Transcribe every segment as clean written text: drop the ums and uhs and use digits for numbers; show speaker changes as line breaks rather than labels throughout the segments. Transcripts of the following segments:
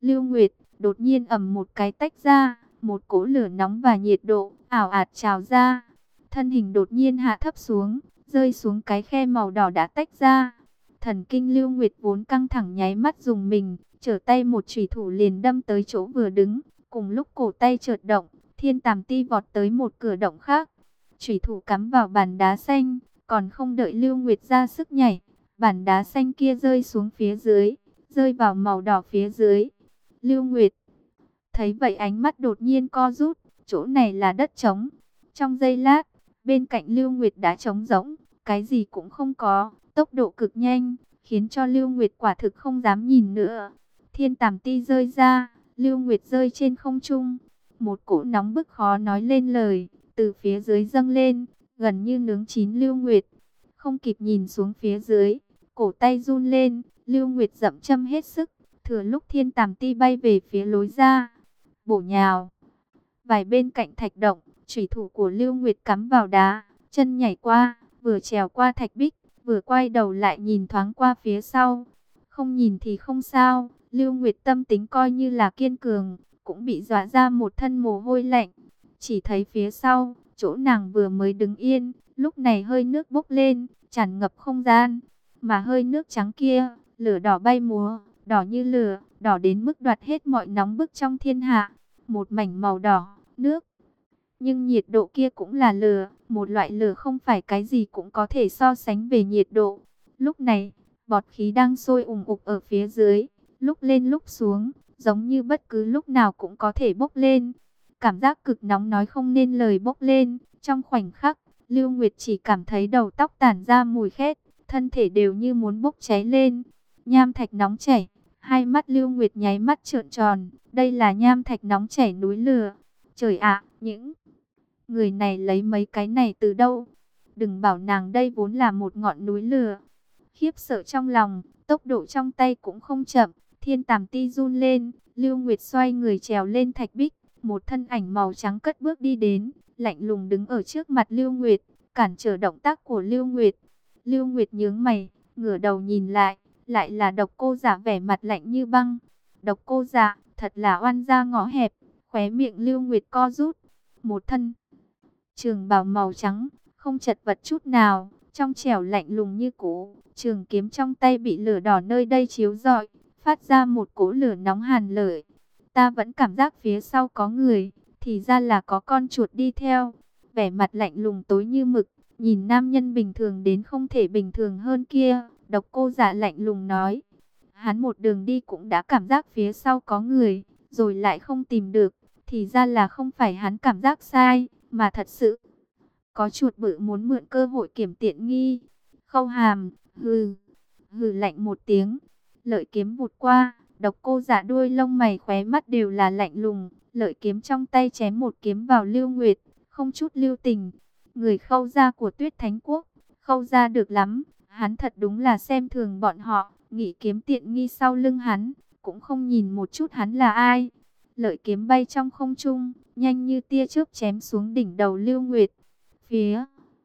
Lưu Nguyệt, đột nhiên ầm một cái tách ra, một cỗ lửa nóng và nhiệt độ ảo ạt trào ra. Thân hình đột nhiên hạ thấp xuống, rơi xuống cái khe màu đỏ đã tách ra. Thần kinh Lưu Nguyệt vốn căng thẳng nháy mắt dùng mình, trở tay một chủy thủ liền đâm tới chỗ vừa đứng. Cùng lúc cổ tay chợt động, Thiên Tàm Ti vọt tới một cửa động khác. Chủy thủ cắm vào bàn đá xanh, còn không đợi Lưu Nguyệt ra sức nhảy, bàn đá xanh kia rơi xuống phía dưới, rơi vào màu đỏ phía dưới. Lưu Nguyệt thấy vậy ánh mắt đột nhiên co rút, chỗ này là đất trống. Trong giây lát, bên cạnh Lưu Nguyệt đã trống rỗng, cái gì cũng không có, tốc độ cực nhanh, khiến cho Lưu Nguyệt quả thực không dám nhìn nữa. Thiên Tàm Ti rơi ra, Lưu Nguyệt rơi trên không trung. Một cỗ nóng bức khó nói lên lời, từ phía dưới dâng lên, gần như nướng chín Lưu Nguyệt. Không kịp nhìn xuống phía dưới, cổ tay run lên, Lưu Nguyệt dậm châm hết sức, thừa lúc Thiên Tàm Ti bay về phía lối ra, bổ nhào. Vài bên cạnh thạch động, chủy thủ của Lưu Nguyệt cắm vào đá, chân nhảy qua, vừa trèo qua thạch bích, vừa quay đầu lại nhìn thoáng qua phía sau. Không nhìn thì không sao, Lưu Nguyệt tâm tính coi như là kiên cường, cũng bị dọa ra một thân mồ hôi lạnh. Chỉ thấy phía sau, chỗ nàng vừa mới đứng yên, lúc này hơi nước bốc lên, tràn ngập không gian. Mà hơi nước trắng kia, lửa đỏ bay múa, đỏ như lửa, đỏ đến mức đoạt hết mọi nóng bức trong thiên hạ. Một mảnh màu đỏ, nước. Nhưng nhiệt độ kia cũng là lửa, một loại lửa không phải cái gì cũng có thể so sánh về nhiệt độ. Lúc này, bọt khí đang sôi ùn ục ở phía dưới, lúc lên lúc xuống, giống như bất cứ lúc nào cũng có thể bốc lên. Cảm giác cực nóng nói không nên lời bốc lên, trong khoảnh khắc, Lưu Nguyệt chỉ cảm thấy đầu tóc tản ra mùi khét, thân thể đều như muốn bốc cháy lên. Nham thạch nóng chảy, hai mắt Lưu Nguyệt nháy mắt trợn tròn, đây là nham thạch nóng chảy núi lửa. Trời ạ, những người này lấy mấy cái này từ đâu? Đừng bảo nàng đây vốn là một ngọn núi lửa. Khiếp sợ trong lòng, tốc độ trong tay cũng không chậm, Thiên Tàm Ti run lên, Lưu Nguyệt xoay người trèo lên thạch bích, một thân ảnh màu trắng cất bước đi đến, lạnh lùng đứng ở trước mặt Lưu Nguyệt, cản trở động tác của Lưu Nguyệt. Lưu Nguyệt nhướng mày, ngửa đầu nhìn lại là Độc Cô Giả vẻ mặt lạnh như băng. Độc Cô Giả, thật là oan gia ngõ hẹp, khóe miệng Lưu Nguyệt co rút. Một thân trường bào màu trắng, không chật vật chút nào, trong trẻo lạnh lùng như cũ, trường kiếm trong tay bị lửa đỏ nơi đây chiếu rọi, phát ra một cỗ lửa nóng hàn lợi. Ta vẫn cảm giác phía sau có người, thì ra là có con chuột đi theo. Vẻ mặt lạnh lùng tối như mực, nhìn nam nhân bình thường đến không thể bình thường hơn kia, Độc Cô Giả lạnh lùng nói. Hắn một đường đi cũng đã cảm giác phía sau có người, rồi lại không tìm được, thì ra là không phải hắn cảm giác sai, mà thật sự có chuột bự muốn mượn cơ hội kiểm tiện nghi. Khâu Hàm, hừ, hừ lạnh một tiếng, lợi kiếm vụt qua, Độc Cô Giả đuôi lông mày khóe mắt đều là lạnh lùng, lợi kiếm trong tay chém một kiếm vào Lưu Nguyệt, không chút lưu tình. Người Khâu gia của Tuyết Thánh Quốc, Khâu gia được lắm, hắn thật đúng là xem thường bọn họ, nghĩ kiếm tiện nghi sau lưng hắn, cũng không nhìn một chút hắn là ai. Lợi kiếm bay trong không trung, nhanh như tia chớp chém xuống đỉnh đầu Lưu Nguyệt. Phía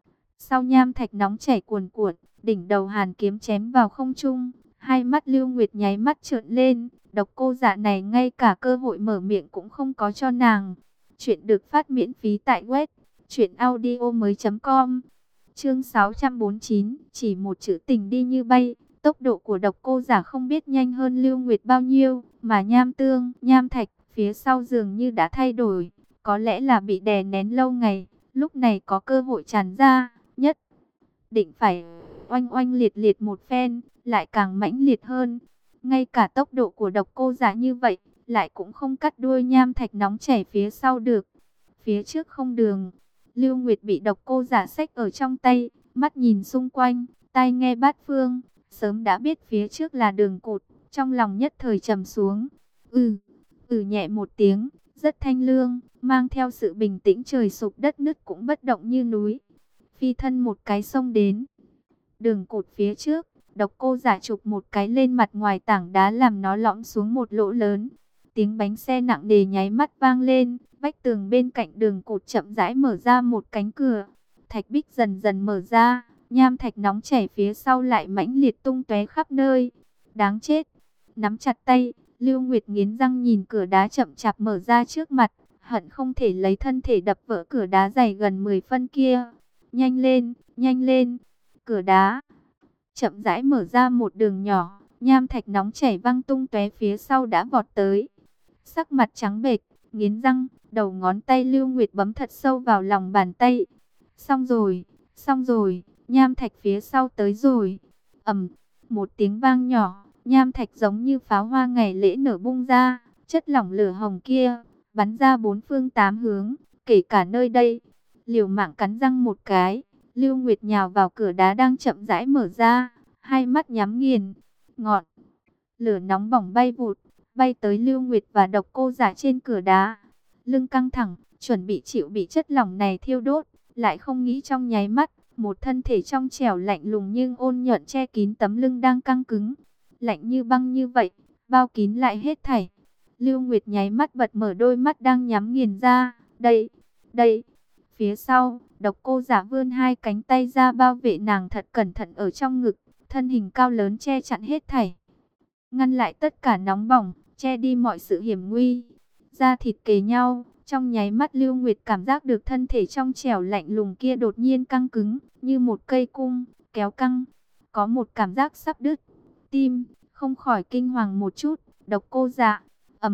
sau nham thạch nóng chảy cuồn cuộn, đỉnh đầu hàn kiếm chém vào không trung, hai mắt Lưu Nguyệt nháy mắt trợn lên, Độc Cô Giả này ngay cả cơ hội mở miệng cũng không có cho nàng. Chuyện được phát miễn phí tại web truyệnaudiomoi.com. Chương 649, chỉ một chữ tình đi như bay. Tốc độ của Độc Cô Giả không biết nhanh hơn Lưu Nguyệt bao nhiêu, mà nham thạch phía sau dường như đã thay đổi, có lẽ là bị đè nén lâu ngày, lúc này có cơ hội tràn ra, nhất định phải oanh oanh liệt liệt một phen, lại càng mãnh liệt hơn. Ngay cả tốc độ của Độc Cô Giả như vậy, lại cũng không cắt đuôi nham thạch nóng chảy phía sau được. Phía trước không đường, Lưu Nguyệt bị Độc Cô Giả xách ở trong tay, mắt nhìn xung quanh, tai nghe bát phương, sớm đã biết phía trước là đường cụt, trong lòng nhất thời trầm xuống. Nhẹ một tiếng, rất thanh lương, mang theo sự bình tĩnh, trời sụp đất nứt cũng bất động như núi. Phi thân một cái xông đến đường cụt phía trước, Độc Cô Giả chụp một cái lên mặt ngoài tảng đá làm nó lõm xuống một lỗ lớn. Tiếng bánh xe nặng nề nháy mắt vang lên, vách tường bên cạnh đường cụt chậm rãi mở ra một cánh cửa. Thạch bích dần dần mở ra, nham thạch nóng chảy phía sau lại mãnh liệt tung tóe khắp nơi. Đáng chết! Nắm chặt tay, Lưu Nguyệt nghiến răng nhìn cửa đá chậm chạp mở ra trước mặt, hận không thể lấy thân thể đập vỡ cửa đá dày gần 10 phân kia. Nhanh lên, nhanh lên. Cửa đá chậm rãi mở ra một đường nhỏ, nham thạch nóng chảy văng tung tóe phía sau đã vọt tới. Sắc mặt trắng bệch, nghiến răng, đầu ngón tay Lưu Nguyệt bấm thật sâu vào lòng bàn tay. Xong rồi, nham thạch phía sau tới rồi. Ầm, một tiếng vang nhỏ, nham thạch giống như pháo hoa ngày lễ nở bung ra, chất lỏng lửa hồng kia bắn ra bốn phương tám hướng, kể cả nơi đây. Liều mạng cắn răng một cái, Lưu Nguyệt nhào vào cửa đá đang chậm rãi mở ra, hai mắt nhắm nghiền. Ngọn lửa nóng bỏng bay vụt, bay tới Lưu Nguyệt và Độc Cô Giả trên cửa đá. Lưng căng thẳng, chuẩn bị chịu bị chất lỏng này thiêu đốt, lại không nghĩ trong nháy mắt, một thân thể trong trẻo lạnh lùng nhưng ôn nhuận che kín tấm lưng đang căng cứng. Lạnh như băng như vậy, bao kín lại hết thảy. Lưu Nguyệt nháy mắt bật mở đôi mắt đang nhắm nghiền ra. Đây. Phía sau, Độc Cô Giả vươn hai cánh tay ra bao vệ nàng thật cẩn thận ở trong ngực, thân hình cao lớn che chắn hết thảy, ngăn lại tất cả nóng bỏng, che đi mọi sự hiểm nguy. Da thịt kề nhau, trong nháy mắt Lưu Nguyệt cảm giác được thân thể trong trẻo lạnh lùng kia đột nhiên căng cứng, như một cây cung kéo căng, có một cảm giác sắp đứt tim, không khỏi kinh hoàng một chút. Độc Cô Giả,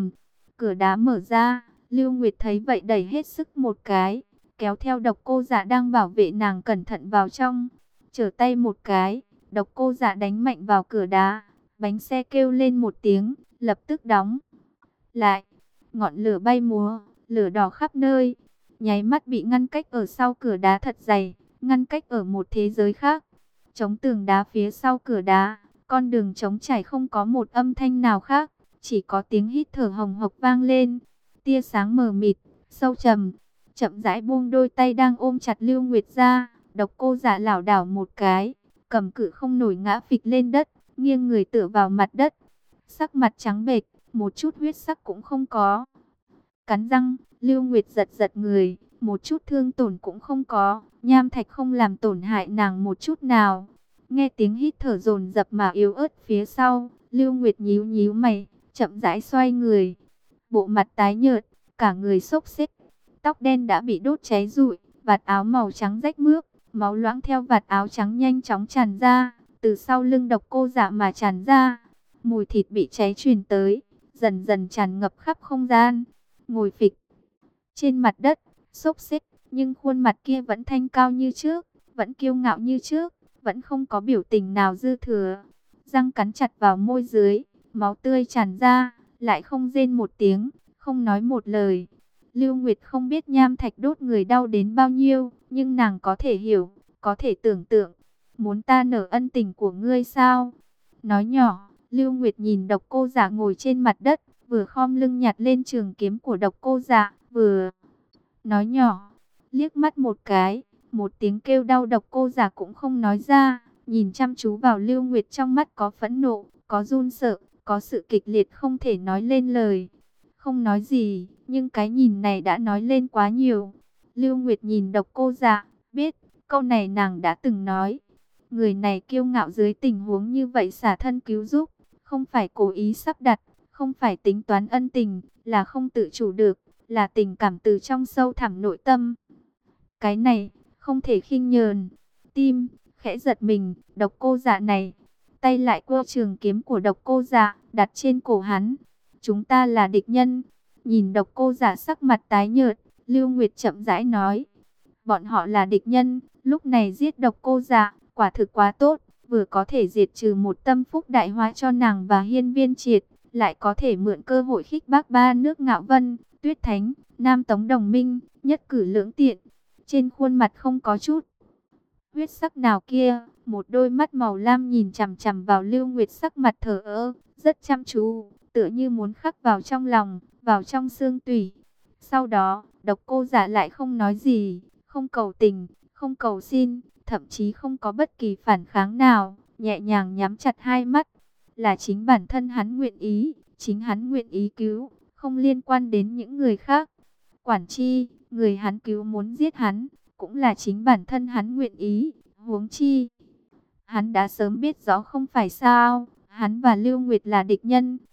cửa đá mở ra, Lưu Nguyệt thấy vậy đẩy hết sức một cái, kéo theo Độc Cô Giả đang bảo vệ nàng cẩn thận vào trong. Trở tay một cái, Độc Cô Giả đánh mạnh vào cửa đá, bánh xe kêu lên một tiếng, lập tức đóng lại. Ngọn lửa bay múa, lửa đỏ khắp nơi, nháy mắt bị ngăn cách ở sau cửa đá thật dày, ngăn cách ở một thế giới khác. Chống tường đá phía sau cửa đá, con đường trống trải không có một âm thanh nào khác, chỉ có tiếng hít thở hồng hộc vang lên. Tia sáng mờ mịt, sâu trầm, chậm rãi buông đôi tay đang ôm chặt Lưu Nguyệt ra. Độc Cô Giả lảo đảo một cái, cầm cự không nổi ngã phịch lên đất, nghiêng người tựa vào mặt đất. Sắc mặt trắng bệch, một chút huyết sắc cũng không có. Cắn răng, Lưu Nguyệt giật giật người, một chút thương tổn cũng không có, nham thạch không làm tổn hại nàng một chút nào. Nghe tiếng hít thở dồn dập mà yếu ớt phía sau, Lưu Nguyệt nhíu nhíu mày, chậm rãi xoay người. Bộ mặt tái nhợt, cả người xốc xếch, tóc đen đã bị đốt cháy rụi, vạt áo màu trắng rách mướp, máu loãng theo vạt áo trắng nhanh chóng tràn ra, từ sau lưng Độc Cô Giả mà tràn ra. Mùi thịt bị cháy truyền tới, dần dần tràn ngập khắp không gian. Ngồi phịch trên mặt đất, xốc xếch, nhưng khuôn mặt kia vẫn thanh cao như trước, vẫn kiêu ngạo như trước, vẫn không có biểu tình nào dư thừa. Răng cắn chặt vào môi dưới, máu tươi tràn ra, lại không rên một tiếng, không nói một lời. Lưu Nguyệt không biết nham thạch đốt người đau đến bao nhiêu, nhưng nàng có thể hiểu, có thể tưởng tượng. Muốn ta nợ ân tình của ngươi sao? Nói nhỏ, Lưu Nguyệt nhìn Độc Cô Giả ngồi trên mặt đất, vừa khom lưng nhặt lên trường kiếm của Độc Cô Giả, vừa nói nhỏ, liếc mắt một cái, một tiếng kêu đau Độc Cô Giả cũng không nói ra, nhìn chăm chú vào Lưu Nguyệt, trong mắt có phẫn nộ, có run sợ, có sự kịch liệt không thể nói lên lời. Không nói gì, nhưng cái nhìn này đã nói lên quá nhiều. Lưu Nguyệt nhìn Độc Cô Giả, biết, câu này nàng đã từng nói. Người này kiêu ngạo dưới tình huống như vậy xả thân cứu giúp, không phải cố ý sắp đặt, không phải tính toán ân tình, là không tự chủ được, là tình cảm từ trong sâu thẳm nội tâm. Cái này, không thể khinh nhờn. Tim, khẽ giật mình, Độc Cô Giả này, tay lại quơ trường kiếm của Độc Cô Giả, đặt trên cổ hắn. Chúng ta là địch nhân. Nhìn Độc Cô Giả sắc mặt tái nhợt, Lưu Nguyệt chậm rãi nói. Bọn họ là địch nhân, lúc này giết Độc Cô Giả, quả thực quá tốt, vừa có thể diệt trừ một tâm phúc đại hóa cho nàng và Hiên Viên Triệt, lại có thể mượn cơ hội khích bác ba nước Ngạo Vân, Tuyết Thánh, Nam Tống đồng minh, nhất cử lưỡng tiện. Trên khuôn mặt không có chút huyết sắc nào kia, một đôi mắt màu lam nhìn chằm chằm vào Lưu Nguyệt, sắc mặt thờ ơ, rất chăm chú, tựa như muốn khắc vào trong lòng, vào trong xương tủy. Sau đó, Độc Cô Giả lại không nói gì, không cầu tình, không cầu xin, thậm chí không có bất kỳ phản kháng nào, nhẹ nhàng nhắm chặt hai mắt. Là chính bản thân hắn nguyện ý, chính hắn nguyện ý cứu, không liên quan đến những người khác. Quản chi, người hắn cứu muốn giết hắn, cũng là chính bản thân hắn nguyện ý, huống chi. Hắn đã sớm biết rõ không phải sao, hắn và Lưu Nguyệt là địch nhân,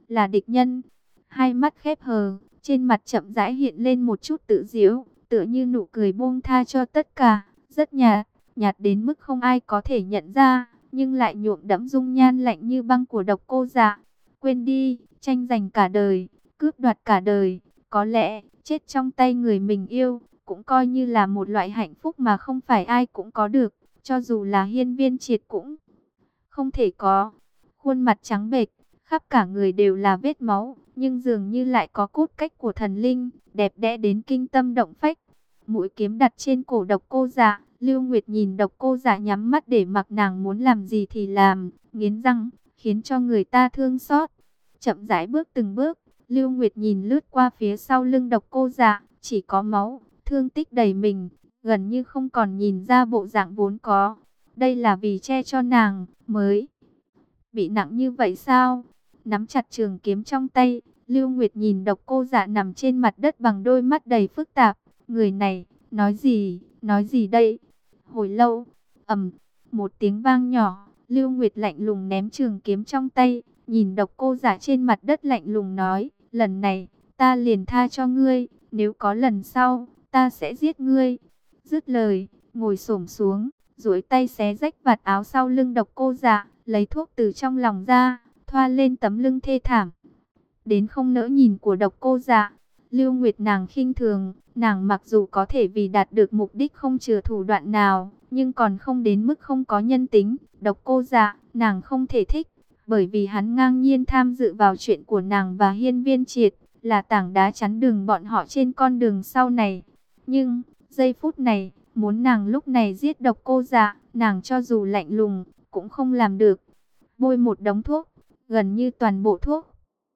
là địch nhân. Hai mắt khép hờ, trên mặt chậm rãi hiện lên một chút tự giễu, tựa như nụ cười buông tha cho tất cả, rất nhạt, nhạt đến mức không ai có thể nhận ra, nhưng lại nhuộm đẫm dung nhan lạnh như băng của Độc Cô Dạ. Quên đi, tranh giành cả đời, cướp đoạt cả đời, có lẽ chết trong tay người mình yêu cũng coi như là một loại hạnh phúc mà không phải ai cũng có được, cho dù là Hiên Viên Triệt cũng không thể có. Khuôn mặt trắng bệch, khắp cả người đều là vết máu, nhưng dường như lại có cốt cách của thần linh, đẹp đẽ đến kinh tâm động phách. Mũi kiếm đặt trên cổ Độc Cô Dạ, Lưu Nguyệt nhìn Độc Cô Dạ nhắm mắt để mặc nàng muốn làm gì thì làm, nghiến răng, khiến cho người ta thương xót. Chậm rãi bước từng bước, Lưu Nguyệt nhìn lướt qua phía sau lưng Độc Cô Dạ, chỉ có máu, thương tích đầy mình, gần như không còn nhìn ra bộ dạng vốn có. Đây là vì che cho nàng mới bị nặng như vậy sao? Nắm chặt trường kiếm trong tay, Lưu Nguyệt nhìn Độc Cô Dạ nằm trên mặt đất bằng đôi mắt đầy phức tạp. Người này, nói gì đây? Hồi lâu, một tiếng vang nhỏ, Lưu Nguyệt lạnh lùng ném trường kiếm trong tay, nhìn Độc Cô Dạ trên mặt đất lạnh lùng nói, lần này, ta liền tha cho ngươi, nếu có lần sau, ta sẽ giết ngươi. Dứt lời, ngồi xổm xuống, duỗi tay xé rách vạt áo sau lưng Độc Cô Dạ, lấy thuốc từ trong lòng ra, thoa lên tấm lưng thê thảm đến không nỡ nhìn của Độc Cô Dạ. Lưu Nguyệt nàng khinh thường, nàng mặc dù có thể vì đạt được mục đích không chừa thủ đoạn nào, nhưng còn không đến mức không có nhân tính. Độc Cô Dạ, nàng không thể thích, bởi vì hắn ngang nhiên tham dự vào chuyện của nàng và Hiên Viên Triệt, là tảng đá chắn đường bọn họ trên con đường sau này. Nhưng, giây phút này, muốn nàng lúc này giết Độc Cô Dạ, nàng cho dù lạnh lùng, cũng không làm được. Bôi một đống thuốc, gần như toàn bộ thuốc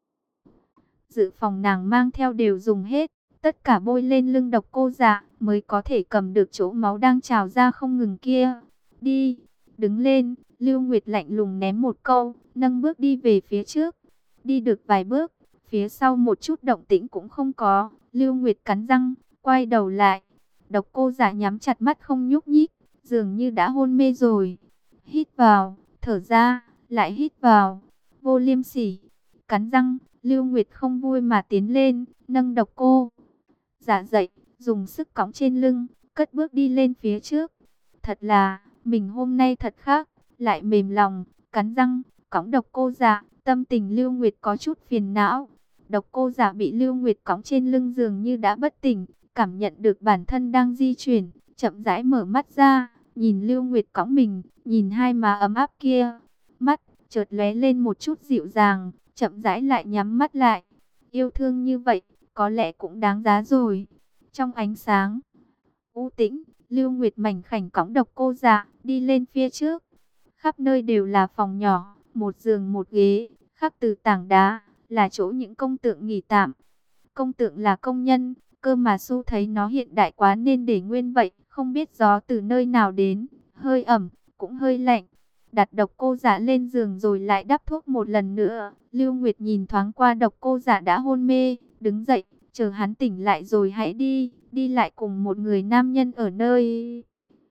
dự phòng nàng mang theo đều dùng hết, tất cả bôi lên lưng Độc Cô Dạ, mới có thể cầm được chỗ máu đang trào ra không ngừng kia. Đi, đứng lên, Lưu Nguyệt lạnh lùng ném một câu, nâng bước đi về phía trước. Đi được vài bước, phía sau một chút động tĩnh cũng không có, Lưu Nguyệt cắn răng, quay đầu lại. Độc Cô Dạ nhắm chặt mắt không nhúc nhích, dường như đã hôn mê rồi. Hít vào, thở ra, lại hít vào, vô liêm sỉ, cắn răng. Lưu Nguyệt không vui mà tiến lên, nâng Độc Cô Dạ dậy, dùng sức cõng trên lưng, cất bước đi lên phía trước. Thật là, mình hôm nay thật khác, lại mềm lòng, cắn răng, cõng Độc Cô Dạ, tâm tình Lưu Nguyệt có chút phiền não. Độc Cô Dạ bị Lưu Nguyệt cõng trên lưng dường như đã bất tỉnh, cảm nhận được bản thân đang di chuyển, chậm rãi mở mắt ra, nhìn Lưu Nguyệt cõng mình, nhìn hai má ấm áp kia, mắt chợt lóe lên một chút dịu dàng, chậm rãi lại nhắm mắt lại. Yêu thương như vậy, có lẽ cũng đáng giá rồi. Trong ánh sáng u tĩnh, Lưu Nguyệt mảnh khảnh cõng Độc Cô Dạ đi lên phía trước. Khắp nơi đều là phòng nhỏ, một giường một ghế, khắc từ tảng đá, là chỗ những công tượng nghỉ tạm. Công tượng là công nhân, cơ mà Su thấy nó hiện đại quá nên để nguyên vậy, không biết gió từ nơi nào đến, hơi ẩm, cũng hơi lạnh. Đặt Độc Cô Dạ lên giường rồi lại đắp thuốc một lần nữa. Lưu Nguyệt nhìn thoáng qua Độc Cô Dạ đã hôn mê, đứng dậy, chờ hắn tỉnh lại rồi hãy đi lại cùng một người nam nhân ở nơi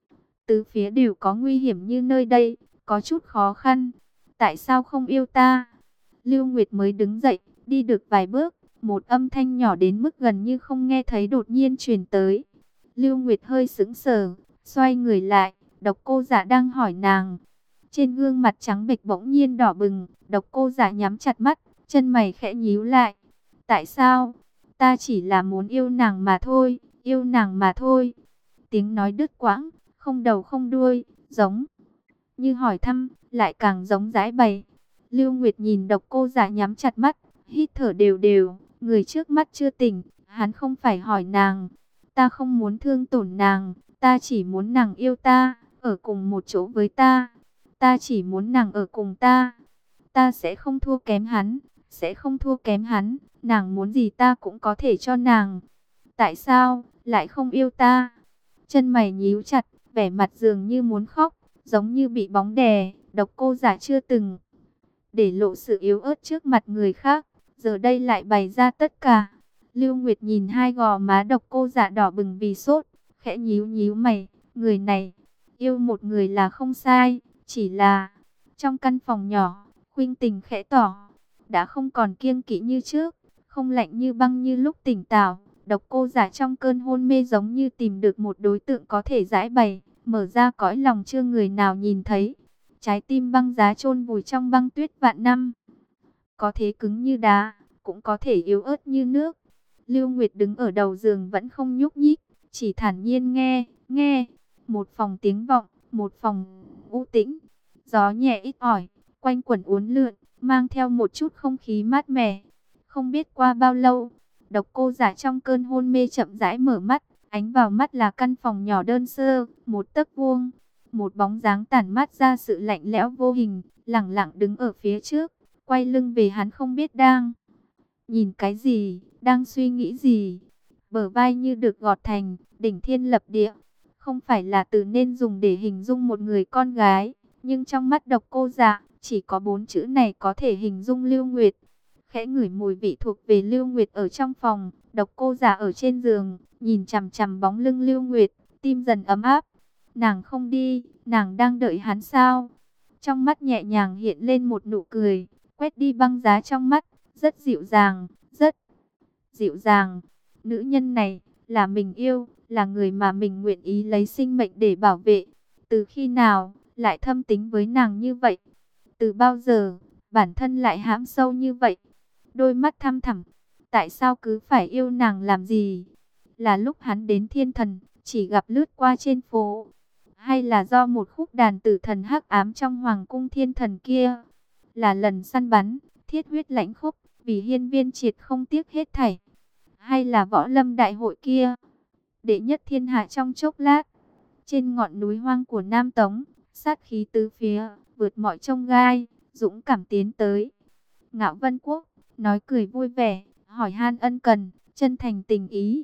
tứ phía đều có nguy hiểm như nơi đây, có chút khó khăn. Tại sao không yêu ta? Lưu Nguyệt mới đứng dậy, đi được vài bước, một âm thanh nhỏ đến mức gần như không nghe thấy đột nhiên truyền tới. Lưu Nguyệt hơi sững sờ, xoay người lại, Độc Cô Dạ đang hỏi nàng. Trên gương mặt trắng bệch bỗng nhiên đỏ bừng, Độc Cô Dạ nhắm chặt mắt, chân mày khẽ nhíu lại. Tại sao? Ta chỉ là muốn yêu nàng mà thôi, yêu nàng mà thôi. Tiếng nói đứt quãng, không đầu không đuôi, giống như hỏi thăm, lại càng giống giãi bày. Lưu Nguyệt nhìn Độc Cô Dạ nhắm chặt mắt, hít thở đều đều, người trước mắt chưa tỉnh, hắn không phải hỏi nàng. Ta không muốn thương tổn nàng, ta chỉ muốn nàng yêu ta, ở cùng một chỗ với ta. Ta chỉ muốn nàng ở cùng ta. Ta sẽ không thua kém hắn, sẽ không thua kém hắn, nàng muốn gì ta cũng có thể cho nàng. Tại sao lại không yêu ta? Chân mày nhíu chặt, vẻ mặt dường như muốn khóc, giống như bị bóng đè. Độc Cô Dạ chưa từng để lộ sự yếu ớt trước mặt người khác, giờ đây lại bày ra tất cả. Lưu Nguyệt nhìn hai gò má Độc Cô Dạ đỏ bừng vì sốt, khẽ nhíu nhíu mày. Người này, yêu một người là không sai, chỉ là trong căn phòng nhỏ, Khuynh Tình khẽ tỏ đã không còn kiêng kỵ như trước, không lạnh như băng như lúc tỉnh táo. Độc Cô Giả trong cơn hôn mê giống như tìm được một đối tượng có thể giải bày, mở ra cõi lòng chưa người nào nhìn thấy. Trái tim băng giá chôn vùi trong băng tuyết vạn năm, có thể cứng như đá, cũng có thể yếu ớt như nước. Lưu Nguyệt đứng ở đầu giường vẫn không nhúc nhích, chỉ thản nhiên nghe. Một phòng tiếng vọng, một phòng u tĩnh, gió nhẹ ít ỏi, quanh quẩn uốn lượn, mang theo một chút không khí mát mẻ. Không biết qua bao lâu, Độc Cô Giả trong cơn hôn mê chậm rãi mở mắt, ánh vào mắt là căn phòng nhỏ đơn sơ, một tấc vuông, một bóng dáng tản mát ra sự lạnh lẽo vô hình, lẳng lặng đứng ở phía trước, quay lưng về hắn không biết đang nhìn cái gì, đang suy nghĩ gì. Bờ vai như được gọt thành đỉnh thiên lập địa, không phải là từ nên dùng để hình dung một người con gái, nhưng trong mắt Độc Cô Giả, chỉ có 4 chữ này có thể hình dung Lưu Nguyệt. Khẽ ngửi mùi vị thuộc về Lưu Nguyệt ở trong phòng, Độc Cô Giả ở trên giường, nhìn chằm chằm bóng lưng Lưu Nguyệt, tim dần ấm áp. Nàng không đi, nàng đang đợi hắn sao? Trong mắt nhẹ nhàng hiện lên một nụ cười, quét đi băng giá trong mắt, rất dịu dàng, rất dịu dàng. Nữ nhân này là mình yêu, là người mà mình nguyện ý lấy sinh mệnh để bảo vệ. Từ khi nào lại thâm tính với nàng như vậy? Từ bao giờ bản thân lại hãm sâu như vậy? Đôi mắt thăm thẳm, tại sao cứ phải yêu nàng làm gì? Là lúc hắn đến thiên thần, chỉ gặp lướt qua trên phố, hay là do một khúc đàn tử thần hắc ám trong hoàng cung thiên thần kia? Là lần săn bắn, thiết huyết lãnh khốc, vì hiên viên triệt không tiếc hết thảy? Hay là võ lâm đại hội kia, đệ nhất thiên hạ trong chốc lát? Trên ngọn núi hoang của Nam Tống, sát khí tứ phía, vượt mọi chông gai, dũng cảm tiến tới. Ngạo Vân Quốc nói cười vui vẻ, hỏi han ân cần, chân thành tình ý.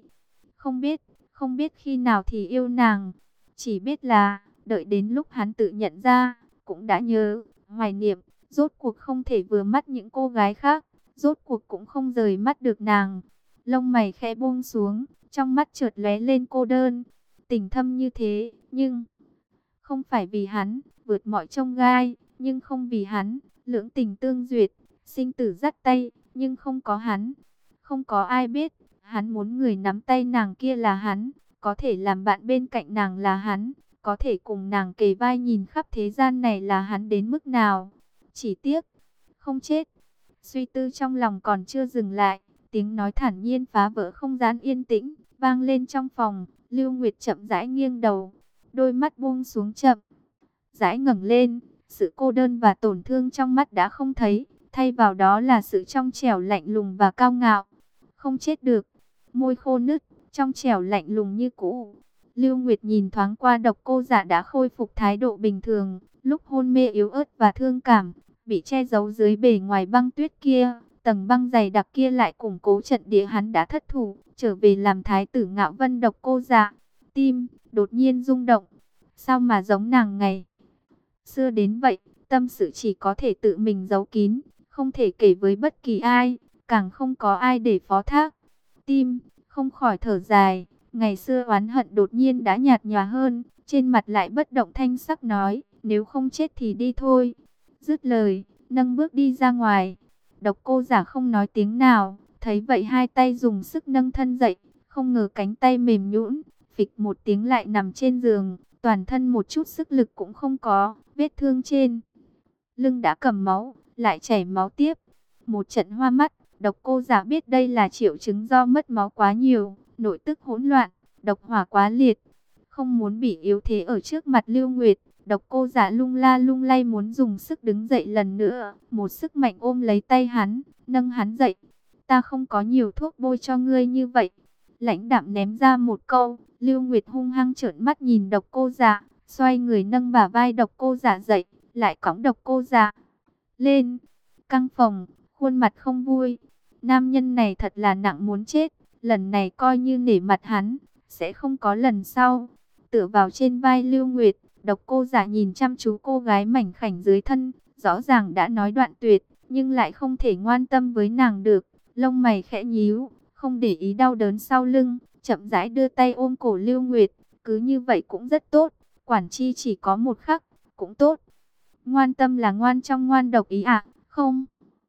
Không biết khi nào thì yêu nàng, chỉ biết là đợi đến lúc hắn tự nhận ra, cũng đã nhớ, hoài niệm, rốt cuộc không thể vừa mắt những cô gái khác, rốt cuộc cũng không rời mắt được nàng. Lông mày khẽ buông xuống, trong mắt chợt lóe lên cô đơn. Tình thâm như thế, nhưng không phải vì hắn, vượt mọi chông gai, nhưng không vì hắn, lưỡng tình tương duyệt, sinh tử dắt tay, nhưng không có hắn. Không có ai biết, hắn muốn người nắm tay nàng kia là hắn, có thể làm bạn bên cạnh nàng là hắn, có thể cùng nàng kề vai nhìn khắp thế gian này là hắn đến mức nào. Chỉ tiếc, không chết. Suy tư trong lòng còn chưa dừng lại, tiếng nói thản nhiên phá vỡ không gian yên tĩnh, vang lên trong phòng. Lưu Nguyệt chậm rãi nghiêng đầu, đôi mắt buông xuống chậm rãi ngẩng lên, sự cô đơn và tổn thương trong mắt đã không thấy, thay vào đó là sự trong trẻo lạnh lùng và cao ngạo. Không chết được, môi khô nứt, trong trẻo lạnh lùng như cũ. Lưu Nguyệt nhìn thoáng qua Độc Cô Giả đã khôi phục thái độ bình thường, lúc hôn mê yếu ớt và thương cảm, bị che giấu dưới bề ngoài băng tuyết kia, tầng băng dày đặc kia lại củng cố trận địa hắn đã thất thủ, trở về làm thái tử Ngạo Vân. Độc Cô Giả tim đột nhiên rung động, sao mà giống nàng ngày xưa đến vậy? Tâm sự chỉ có thể tự mình giấu kín, không thể kể với bất kỳ ai, càng không có ai để phó thác. Tim không khỏi thở dài, ngày xưa oán hận đột nhiên đã nhạt nhòa hơn, trên mặt lại bất động thanh sắc nói, nếu không chết thì đi thôi. Dứt lời, nâng bước đi ra ngoài. Độc Cô Giả không nói tiếng nào, thấy vậy hai tay dùng sức nâng thân dậy, không ngờ cánh tay mềm nhũn, phịch một tiếng lại nằm trên giường, toàn thân một chút sức lực cũng không có, vết thương trên lưng đã cầm máu, lại chảy máu tiếp. Một trận hoa mắt, Độc Cô Giả biết đây là triệu chứng do mất máu quá nhiều, nội tức hỗn loạn, độc hỏa quá liệt. Không muốn bị yếu thế ở trước mặt Lưu Nguyệt, Độc Cô Giả lung la lung lay muốn dùng sức đứng dậy lần nữa, một sức mạnh ôm lấy tay hắn, nâng hắn dậy. Ta không có nhiều thuốc bôi cho ngươi như vậy. Lãnh đạm ném ra một câu. Lưu Nguyệt hung hăng trợn mắt nhìn Độc Cô Giả, xoay người nâng bả vai Độc Cô Giả dậy, lại cõng Độc Cô Giả lên. Căng phòng, khuôn mặt không vui. Nam nhân này thật là nặng muốn chết, lần này coi như nể mặt hắn, sẽ không có lần sau. Tựa vào trên vai Lưu Nguyệt, Độc Cô Giả nhìn chăm chú cô gái mảnh khảnh dưới thân, rõ ràng đã nói đoạn tuyệt, nhưng lại không thể ngoan tâm với nàng được. Lông mày khẽ nhíu, không để ý đau đớn sau lưng, chậm rãi đưa tay ôm cổ Lưu Nguyệt. Cứ như vậy cũng rất tốt, quản chi chỉ có một khắc, cũng tốt. Ngoan tâm là ngoan trong ngoan độc ý ạ, không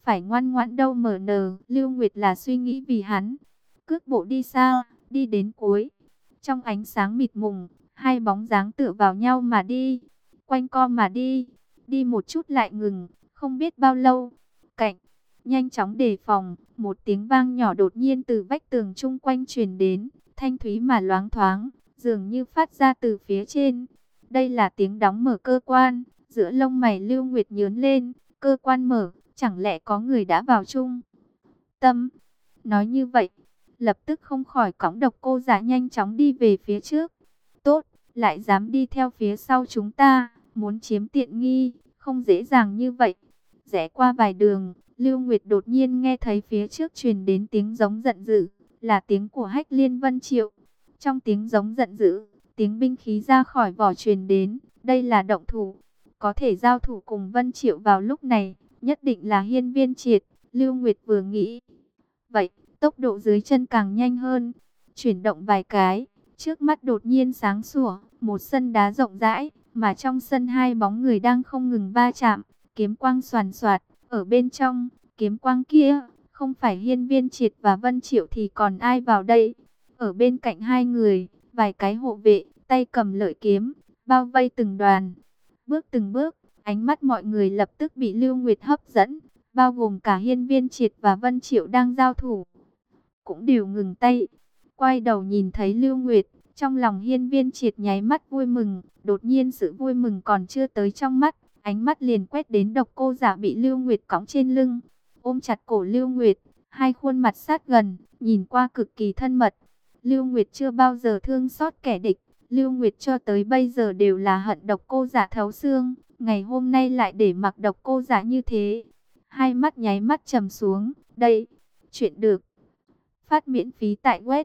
phải ngoan ngoãn đâu mở nờ. Lưu Nguyệt là suy nghĩ vì hắn. Cước bộ đi xa, đi đến cuối. Trong ánh sáng mịt mùng, hai bóng dáng tựa vào nhau mà đi. Quanh co mà đi. Đi một chút lại ngừng, không biết bao lâu. Cạnh, nhanh chóng đề phòng, một tiếng vang nhỏ đột nhiên từ vách tường chung quanh truyền đến. Thanh thúy mà loáng thoáng, dường như phát ra từ phía trên. Đây là tiếng đóng mở cơ quan. Giữa lông mày Lưu Nguyệt nhướng lên, cơ quan mở, chẳng lẽ có người đã vào chung tâm. Nói như vậy, lập tức không khỏi cõng Độc Cô Giả nhanh chóng đi về phía trước. Tốt, lại dám đi theo phía sau chúng ta, muốn chiếm tiện nghi, không dễ dàng như vậy. Rẽ qua vài đường, Lưu Nguyệt đột nhiên nghe thấy phía trước truyền đến tiếng giống giận dữ, là tiếng của Hách Liên Vân Triệu. Trong tiếng giống giận dữ, tiếng binh khí ra khỏi vỏ truyền đến, đây là động thủ. Có thể giao thủ cùng Vân Triệu vào lúc này, nhất định là Hiên Viên Triệt. Lưu Nguyệt vừa nghĩ vậy, tốc độ dưới chân càng nhanh hơn, chuyển động vài cái, trước mắt đột nhiên sáng sủa, một sân đá rộng rãi, mà trong sân hai bóng người đang không ngừng va chạm, kiếm quang xoàn xoạt, ở bên trong, kiếm quang kia, không phải Hiên Viên Triệt và Vân Triệu thì còn ai vào đây? Ở bên cạnh hai người, vài cái hộ vệ, tay cầm lợi kiếm, bao vây từng đoàn. Bước từng bước, ánh mắt mọi người lập tức bị Lưu Nguyệt hấp dẫn, bao gồm cả Hiên Viên Triệt và Vân Triệu đang giao thủ. Cũng đều ngừng tay, quay đầu nhìn thấy Lưu Nguyệt, trong lòng Hiên Viên Triệt nháy mắt vui mừng, đột nhiên sự vui mừng còn chưa tới trong mắt, ánh mắt liền quét đến Độc Cô Giả bị Lưu Nguyệt cõng trên lưng, ôm chặt cổ Lưu Nguyệt, hai khuôn mặt sát gần, nhìn qua cực kỳ thân mật. Lưu Nguyệt chưa bao giờ thương xót kẻ địch, Lưu Nguyệt cho tới bây giờ đều là hận Độc Cô Giả thấu xương, ngày hôm nay lại để mặc Độc Cô Giả như thế. Hai mắt nháy mắt trầm xuống, đây, chuyện được phát miễn phí tại web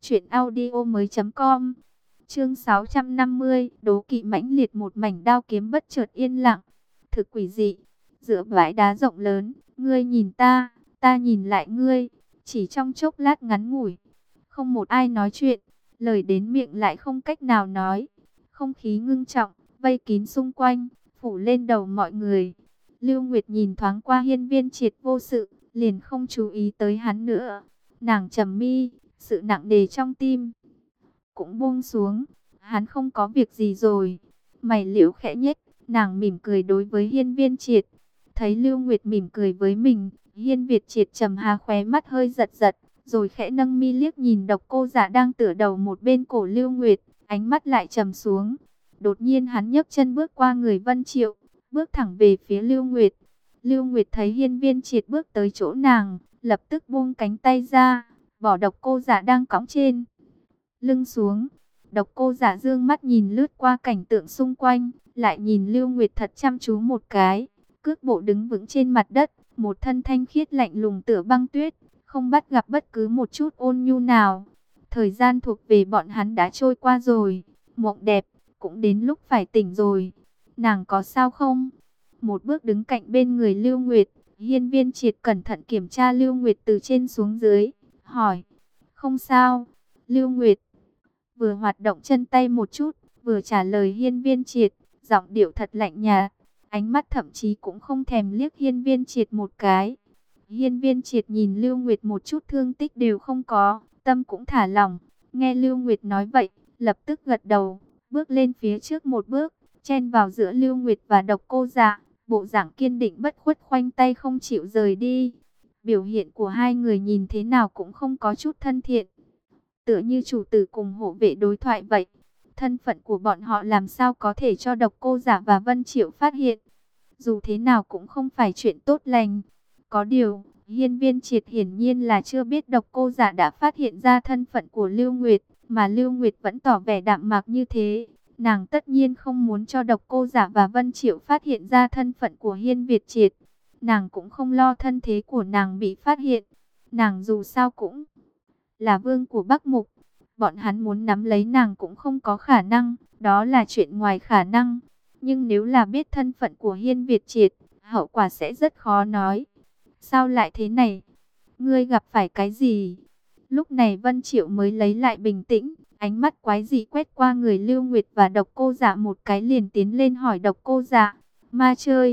truyệnaudiomoi.com. Chương 650, đố kỵ mãnh liệt, một mảnh đao kiếm bất chợt yên lặng, thực quỷ dị. Giữa bãi đá rộng lớn, ngươi nhìn ta nhìn lại ngươi, chỉ trong chốc lát ngắn ngủi, không một ai nói chuyện, lời đến miệng lại không cách nào nói. Không khí ngưng trọng, vây kín xung quanh, phủ lên đầu mọi người. Lưu Nguyệt nhìn thoáng qua Hiên Viên Triệt vô sự, liền không chú ý tới hắn nữa. Nàng trầm mi, sự nặng nề trong tim cũng buông xuống. Hắn không có việc gì rồi. Mày liễu khẽ nhếch, nàng mỉm cười đối với Hiên Viên Triệt. Thấy Lưu Nguyệt mỉm cười với mình, Hiên Việt Triệt trầm hà khóe mắt hơi giật giật, rồi khẽ nâng mi liếc nhìn Độc Cô Giả đang tựa đầu một bên cổ Lưu Nguyệt, ánh mắt lại trầm xuống. Đột nhiên hắn nhấc chân bước qua người Vân Triệu, bước thẳng về phía Lưu Nguyệt. Lưu Nguyệt thấy Hiên Viên Triệt bước tới chỗ nàng, lập tức buông cánh tay ra, bỏ Độc Cô Giả đang cõng trên lưng xuống. Độc Cô Giả dương mắt nhìn lướt qua cảnh tượng xung quanh, lại nhìn Lưu Nguyệt thật chăm chú một cái, cước bộ đứng vững trên mặt đất, một thân thanh khiết lạnh lùng tựa băng tuyết, không bắt gặp bất cứ một chút ôn nhu nào. Thời gian thuộc về bọn hắn đã trôi qua rồi, mộng đẹp cũng đến lúc phải tỉnh rồi. Nàng có sao không? Một bước đứng cạnh bên người Lưu Nguyệt, Hiên Viên Triệt cẩn thận kiểm tra Lưu Nguyệt từ trên xuống dưới, hỏi: "Không sao?" Lưu Nguyệt vừa hoạt động chân tay một chút, vừa trả lời Hiên Viên Triệt, giọng điệu thật lạnh nhạt, ánh mắt thậm chí cũng không thèm liếc Hiên Viên Triệt một cái. Hiên Viên Triệt nhìn Lưu Nguyệt một chút thương tích đều không có, tâm cũng thả lỏng. Nghe Lưu Nguyệt nói vậy, lập tức gật đầu, bước lên phía trước một bước, chen vào giữa Lưu Nguyệt và Độc Cô Giả, bộ dạng kiên định bất khuất, khoanh tay không chịu rời đi. Biểu hiện của hai người nhìn thế nào cũng không có chút thân thiện, tựa như chủ tử cùng hộ vệ đối thoại vậy. Thân phận của bọn họ làm sao có thể cho Độc Cô Giả và Vân Triệu phát hiện? Dù thế nào cũng không phải chuyện tốt lành. Có điều, Hiên Viên Triệt hiển nhiên là chưa biết Độc Cô Giả đã phát hiện ra thân phận của Lưu Nguyệt, mà Lưu Nguyệt vẫn tỏ vẻ đạm mạc như thế. Nàng tất nhiên không muốn cho Độc Cô Giả và Vân Triệu phát hiện ra thân phận của Hiên Việt Triệt. Nàng cũng không lo thân thế của nàng bị phát hiện. Nàng dù sao cũng là vương của Bắc Mục. Bọn hắn muốn nắm lấy nàng cũng không có khả năng, đó là chuyện ngoài khả năng. Nhưng nếu là biết thân phận của Hiên Việt Triệt, hậu quả sẽ rất khó nói. Sao lại thế này? Ngươi gặp phải cái gì? Lúc này Vân Triệu mới lấy lại bình tĩnh, ánh mắt quái dị quét qua người Lưu Nguyệt và Độc Cô Giả một cái, liền tiến lên hỏi Độc Cô Giả: "Ma chơi?"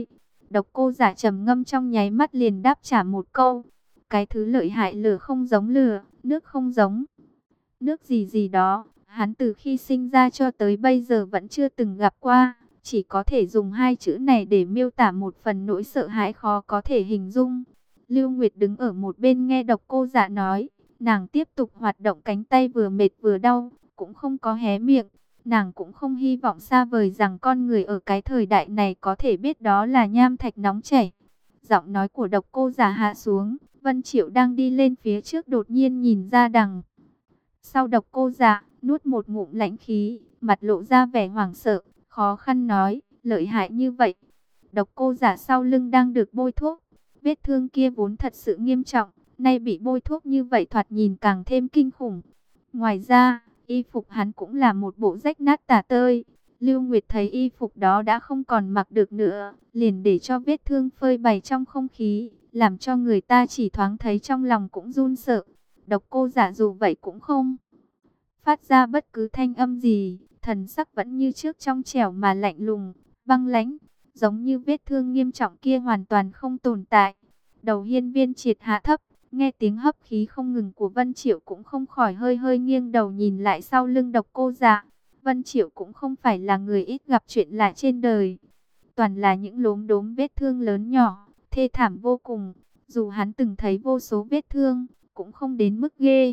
Độc Cô Giả trầm ngâm trong nháy mắt liền đáp trả một câu. Cái thứ lợi hại, lửa không giống lửa, nước không giống nước gì gì đó, hắn từ khi sinh ra cho tới bây giờ vẫn chưa từng gặp qua, chỉ có thể dùng hai chữ này để miêu tả một phần nỗi sợ hãi khó có thể hình dung. Lưu Nguyệt đứng ở một bên nghe Độc Cô Dạ nói, nàng tiếp tục hoạt động cánh tay vừa mệt vừa đau, cũng không có hé miệng. Nàng cũng không hy vọng xa vời rằng con người ở cái thời đại này có thể biết đó là nham thạch nóng chảy. Giọng nói của Độc Cô Giả hạ xuống, Vân Triệu đang đi lên phía trước đột nhiên nhìn ra đằng sau Độc Cô Dạ, nuốt một ngụm lãnh khí, mặt lộ ra vẻ hoảng sợ, khó khăn nói, lợi hại như vậy. Độc Cô Giả sau lưng đang được bôi thuốc, vết thương kia vốn thật sự nghiêm trọng, nay bị bôi thuốc như vậy thoạt nhìn càng thêm kinh khủng. Ngoài ra, y phục hắn cũng là một bộ rách nát tả tơi. Lưu Nguyệt thấy y phục đó đã không còn mặc được nữa, liền để cho vết thương phơi bày trong không khí, làm cho người ta chỉ thoáng thấy trong lòng cũng run sợ. Độc Cô Giả dù vậy cũng không phát ra bất cứ thanh âm gì, thần sắc vẫn như trước trong trẻo mà lạnh lùng, băng lãnh, giống như vết thương nghiêm trọng kia hoàn toàn không tồn tại. Đầu Hiên Viên Triệt hạ thấp, nghe tiếng hấp khí không ngừng của Vân Triệu cũng không khỏi hơi hơi nghiêng đầu nhìn lại sau lưng Độc Cô Dạ. Vân Triệu cũng không phải là người ít gặp chuyện lạ trên đời, toàn là những lốm đốm vết thương lớn nhỏ, thê thảm vô cùng. Dù hắn từng thấy vô số vết thương, cũng không đến mức ghê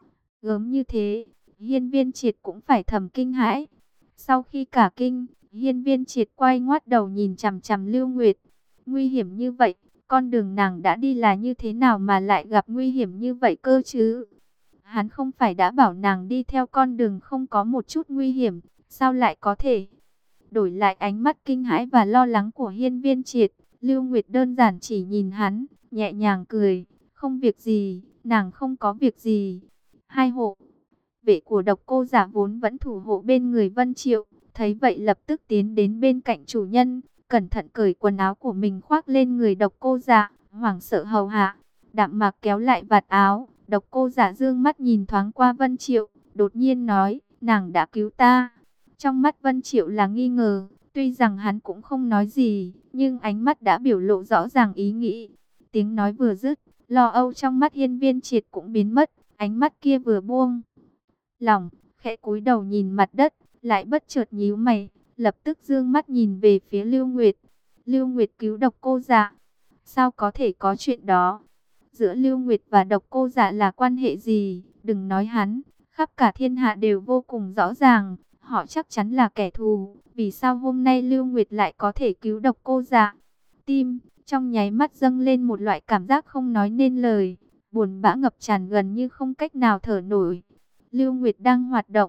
gớm như thế. Hiên Viên Triệt cũng phải thầm kinh hãi. Sau khi cả kinh, Hiên Viên Triệt quay ngoắt đầu nhìn chằm chằm Lưu Nguyệt. Nguy hiểm như vậy, con đường nàng đã đi là như thế nào mà lại gặp nguy hiểm như vậy cơ chứ? Hắn không phải đã bảo nàng đi theo con đường không có một chút nguy hiểm, sao lại có thể? Đổi lại ánh mắt kinh hãi và lo lắng của Hiên Viên Triệt, Lưu Nguyệt đơn giản chỉ nhìn hắn, nhẹ nhàng cười, không việc gì, nàng không có việc gì. Hai hộ vệ của Độc Cô Giả vốn vẫn thủ hộ bên người Vân Triệu, thấy vậy lập tức tiến đến bên cạnh chủ nhân, cẩn thận cởi quần áo của mình khoác lên người Độc Cô Giả, hoảng sợ hầu hạ. Đạm Mạc kéo lại vạt áo, Độc Cô Giả dương mắt nhìn thoáng qua Vân Triệu, đột nhiên nói, nàng đã cứu ta. Trong mắt Vân Triệu là nghi ngờ, tuy rằng hắn cũng không nói gì, nhưng ánh mắt đã biểu lộ rõ ràng ý nghĩ. Tiếng nói vừa dứt, lo âu trong mắt Hiên Viên Triệt cũng biến mất, ánh mắt kia vừa buông lỏng, khẽ cúi đầu nhìn mặt đất, lại bất chợt nhíu mày, lập tức dương mắt nhìn về phía Lưu Nguyệt. Lưu Nguyệt cứu Độc Cô Dạ, sao có thể có chuyện đó? Giữa Lưu Nguyệt và Độc Cô Dạ là quan hệ gì? Đừng nói hắn, khắp cả thiên hạ đều vô cùng rõ ràng, họ chắc chắn là kẻ thù. Vì sao hôm nay Lưu Nguyệt lại có thể cứu Độc Cô Dạ? Tim trong nháy mắt dâng lên một loại cảm giác không nói nên lời, buồn bã ngập tràn gần như không cách nào thở nổi. Lưu Nguyệt đang hoạt động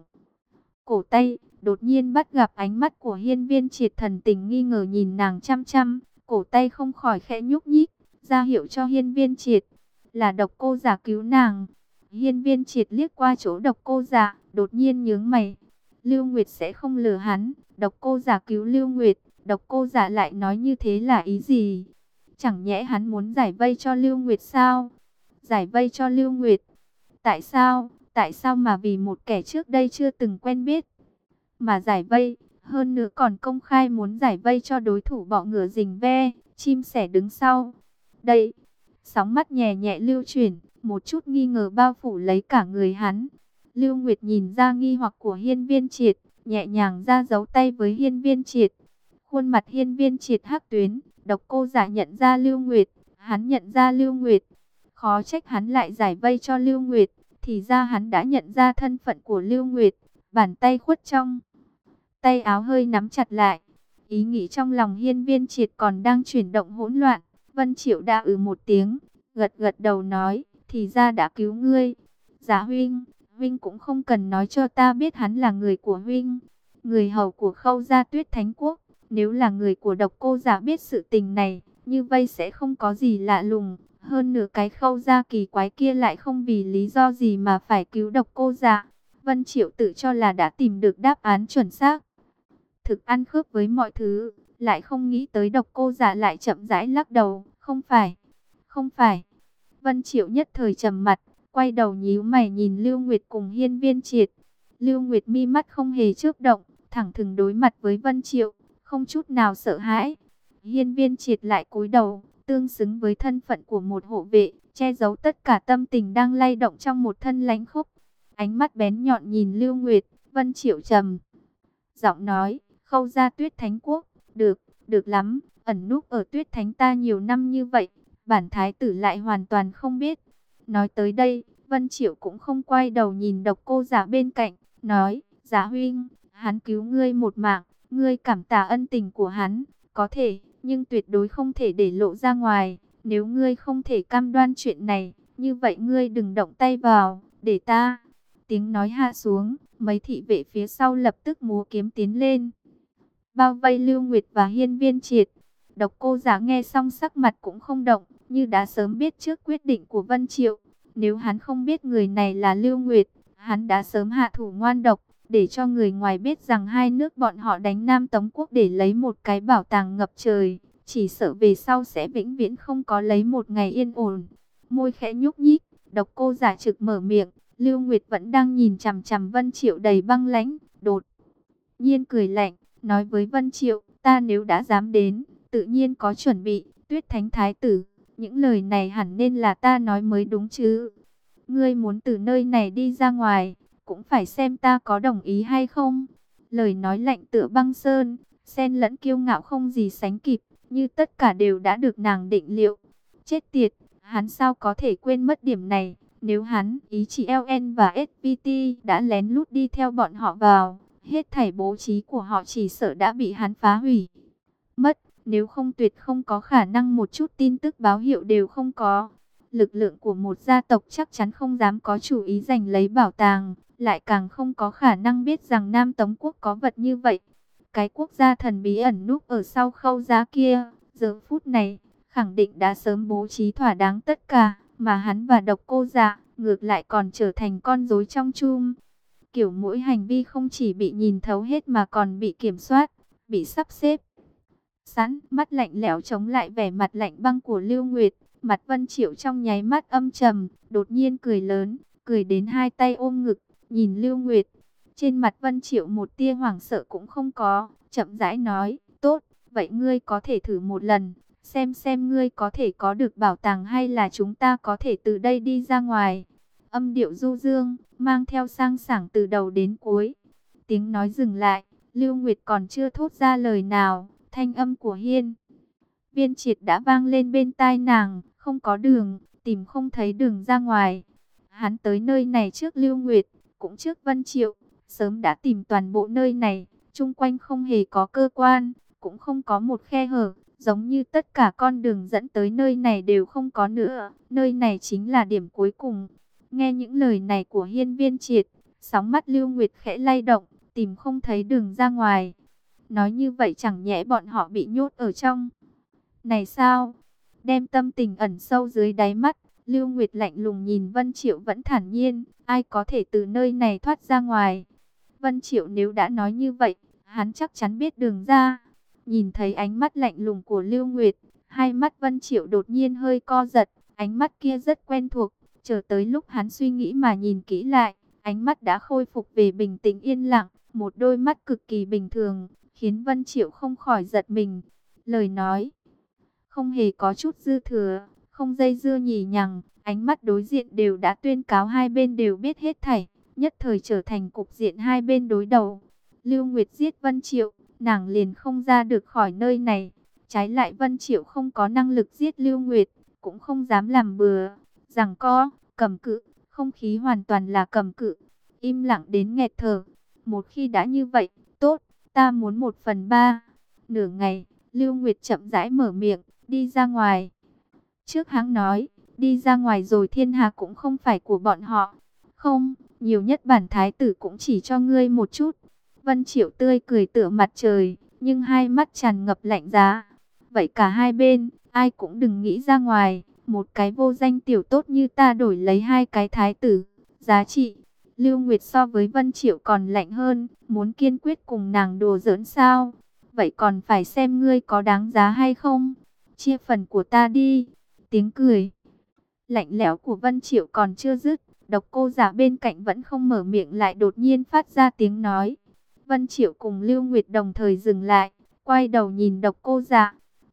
cổ tay, đột nhiên bắt gặp ánh mắt của Hiên Viên Triệt, thần tình nghi ngờ nhìn nàng chăm chăm, cổ tay không khỏi khẽ nhúc nhích, ra hiệu cho Hiên Viên Triệt là Độc Cô Giả cứu nàng. Hiên Viên Triệt liếc qua chỗ Độc Cô Giả, đột nhiên nhướng mày. Lưu Nguyệt sẽ không lừa hắn, Độc Cô Giả cứu Lưu Nguyệt, Độc Cô Giả lại nói như thế là ý gì? Chẳng nhẽ hắn muốn giải vây cho Lưu Nguyệt sao? Giải vây cho Lưu Nguyệt? Tại sao? Tại sao mà vì một kẻ trước đây chưa từng quen biết mà giải vây, hơn nữa còn công khai muốn giải vây cho đối thủ bọ ngựa rình ve, chim sẻ đứng sau? Đây, sóng mắt nhẹ nhẹ lưu chuyển, một chút nghi ngờ bao phủ lấy cả người hắn. Lưu Nguyệt nhìn ra nghi hoặc của Hiên Viên Triệt, nhẹ nhàng ra dấu tay với Hiên Viên Triệt. Khuôn mặt Hiên Viên Triệt hắc tuyến, Độc Cô Giả nhận ra Lưu Nguyệt, hắn nhận ra Lưu Nguyệt. Khó trách hắn lại giải vây cho Lưu Nguyệt, thì ra hắn đã nhận ra thân phận của Lưu Nguyệt. Bàn tay khuất trong tay áo hơi nắm chặt lại. Ý nghĩ trong lòng Hiên Viên Triệt còn đang chuyển động hỗn loạn. Vân Triệu đã một tiếng, gật gật đầu nói, thì ra đã cứu ngươi. Dạ huynh, huynh cũng không cần nói cho ta biết hắn là người của huynh, người hầu của Khâu gia Tuyết Thánh Quốc. Nếu là người của Độc Cô Giả biết sự tình này, như vậy sẽ không có gì lạ lùng. Hơn nữa cái Khâu gia kỳ quái kia lại không vì lý do gì mà phải cứu Độc Cô Giả. Vân Triệu tự cho là đã tìm được đáp án chuẩn xác, thực ăn khớp với mọi thứ, lại không nghĩ tới Độc Cô Giả lại chậm rãi lắc đầu, không phải, không phải. Vân Triệu nhất thời trầm mặt, quay đầu nhíu mày nhìn Lưu Nguyệt cùng Hiên Viên Triệt. Lưu Nguyệt mi mắt không hề chớp động, thẳng thừng đối mặt với Vân Triệu, không chút nào sợ hãi. Hiên Viên Triệt lại cúi đầu, tương xứng với thân phận của một hộ vệ, che giấu tất cả tâm tình đang lay động trong một thân lãnh khốc. Ánh mắt bén nhọn nhìn Lưu Nguyệt, Vân Triệu trầm giọng nói, Khâu gia Tuyết Thánh Quốc, được, được lắm, ẩn núp ở Tuyết Thánh ta nhiều năm như vậy, bản thái tử lại hoàn toàn không biết. Nói tới đây, Vân Triệu cũng không quay đầu nhìn Độc Cô Giả bên cạnh, nói, Giả huynh, hắn cứu ngươi một mạng, ngươi cảm tạ ân tình của hắn, có thể, nhưng tuyệt đối không thể để lộ ra ngoài. Nếu ngươi không thể cam đoan chuyện này, như vậy ngươi đừng động tay vào, để ta. Tiếng nói hạ xuống, mấy thị vệ phía sau lập tức múa kiếm tiến lên, bao vây Lưu Nguyệt và Hiên Viên Triệt. Độc Cô Giả nghe xong sắc mặt cũng không động, như đã sớm biết trước quyết định của Vân Triệu. Nếu hắn không biết người này là Lưu Nguyệt, hắn đã sớm hạ thủ ngoan độc, để cho người ngoài biết rằng hai nước bọn họ đánh Nam Tống Quốc để lấy một cái bảo tàng ngập trời. Chỉ sợ về sau sẽ vĩnh viễn không có lấy một ngày yên ổn. Môi khẽ nhúc nhích, Độc Cô Giả trực mở miệng. Lưu Nguyệt vẫn đang nhìn chằm chằm Vân Triệu đầy băng lãnh, đột nhiên cười lạnh, nói với Vân Triệu, ta nếu đã dám đến, tự nhiên có chuẩn bị. Tuyết Thánh Thái tử, những lời này hẳn nên là ta nói mới đúng chứ. Ngươi muốn từ nơi này đi ra ngoài, cũng phải xem ta có đồng ý hay không. Lời nói lạnh tựa băng sơn, xen lẫn kiêu ngạo không gì sánh kịp, như tất cả đều đã được nàng định liệu. Chết tiệt, hắn sao có thể quên mất điểm này. Nếu hắn, ý chỉ LN và SVT đã lén lút đi theo bọn họ vào, hết thảy bố trí của họ chỉ sợ đã bị hắn phá hủy mất. Nếu không tuyệt không có khả năng một chút tin tức báo hiệu đều không có. Lực lượng của một gia tộc chắc chắn không dám có chủ ý giành lấy bảo tàng, lại càng không có khả năng biết rằng Nam Tống Quốc có vật như vậy. Cái quốc gia thần bí ẩn núp ở sau Khâu gia kia, giờ phút này, khẳng định đã sớm bố trí thỏa đáng tất cả, mà hắn và Độc Cô Giả ngược lại còn trở thành con rối trong chum. Kiểu mỗi hành vi không chỉ bị nhìn thấu hết mà còn bị kiểm soát, bị sắp xếp sẵn. Mắt lạnh lẽo chống lại vẻ mặt lạnh băng của Lưu Nguyệt. Mặt Vân Triệu trong nháy mắt âm trầm, đột nhiên cười lớn, cười đến hai tay ôm ngực, nhìn Lưu Nguyệt. Trên mặt Vân Triệu một tia hoảng sợ cũng không có, chậm rãi nói, tốt, vậy ngươi có thể thử một lần, xem ngươi có thể có được bảo tàng hay là chúng ta có thể từ đây đi ra ngoài. Âm điệu du dương, mang theo sang sảng từ đầu đến cuối. Tiếng nói dừng lại, Lưu Nguyệt còn chưa thốt ra lời nào, thanh âm của Hiên Viên Triệt đã vang lên bên tai nàng, không có đường, tìm không thấy đường ra ngoài. Hắn tới nơi này trước Lưu Nguyệt, cũng trước Vân Triệu, sớm đã tìm toàn bộ nơi này, chung quanh không hề có cơ quan, cũng không có một khe hở, giống như tất cả con đường dẫn tới nơi này đều không có nữa, nơi này chính là điểm cuối cùng. Nghe những lời này của Hiên Viên Triệt, sóng mắt Lưu Nguyệt khẽ lay động, tìm không thấy đường ra ngoài. Nói như vậy chẳng nhẽ bọn họ bị nhốt ở trong này sao? Đem tâm tình ẩn sâu dưới đáy mắt, Lưu Nguyệt lạnh lùng nhìn Vân Triệu vẫn thản nhiên, ai có thể từ nơi này thoát ra ngoài. Vân Triệu nếu đã nói như vậy, hắn chắc chắn biết đường ra. Nhìn thấy ánh mắt lạnh lùng của Lưu Nguyệt, hai mắt Vân Triệu đột nhiên hơi co giật, ánh mắt kia rất quen thuộc, chờ tới lúc hắn suy nghĩ mà nhìn kỹ lại, ánh mắt đã khôi phục về bình tĩnh yên lặng, một đôi mắt cực kỳ bình thường, khiến Vân Triệu không khỏi giật mình. Lời nói không hề có chút dư thừa, không dây dưa nhì nhằng, ánh mắt đối diện đều đã tuyên cáo hai bên đều biết hết thảy, nhất thời trở thành cục diện hai bên đối đầu. Lưu Nguyệt giết Vân Triệu, nàng liền không ra được khỏi nơi này. Trái lại Vân Triệu không có năng lực giết Lưu Nguyệt, cũng không dám làm bừa. Giằng co, cầm cự, không khí hoàn toàn là cầm cự, im lặng đến nghẹt thở. Một khi đã như vậy, tốt, ta muốn 1/3. Nửa ngày, Lưu Nguyệt chậm rãi mở miệng, đi ra ngoài. Trước hắn nói, đi ra ngoài rồi thiên hạ cũng không phải của bọn họ. Không, nhiều nhất bản thái tử cũng chỉ cho ngươi một chút. Vân Triệu tươi cười tựa mặt trời, nhưng hai mắt tràn ngập lạnh giá. Vậy cả hai bên, ai cũng đừng nghĩ ra ngoài. Một cái vô danh tiểu tốt như ta đổi lấy hai cái thái tử. Giá trị, Lưu Nguyệt so với Vân Triệu còn lạnh hơn. Muốn kiên quyết cùng nàng đùa giỡn sao? Vậy còn phải xem ngươi có đáng giá hay không? Chia phần của ta đi. Tiếng cười lạnh lẽo của Vân Triệu còn chưa dứt, Độc Cô Giả bên cạnh vẫn không mở miệng lại đột nhiên phát ra tiếng nói. Vân Triệu cùng Lưu Nguyệt đồng thời dừng lại, quay đầu nhìn Độc Cô Giả.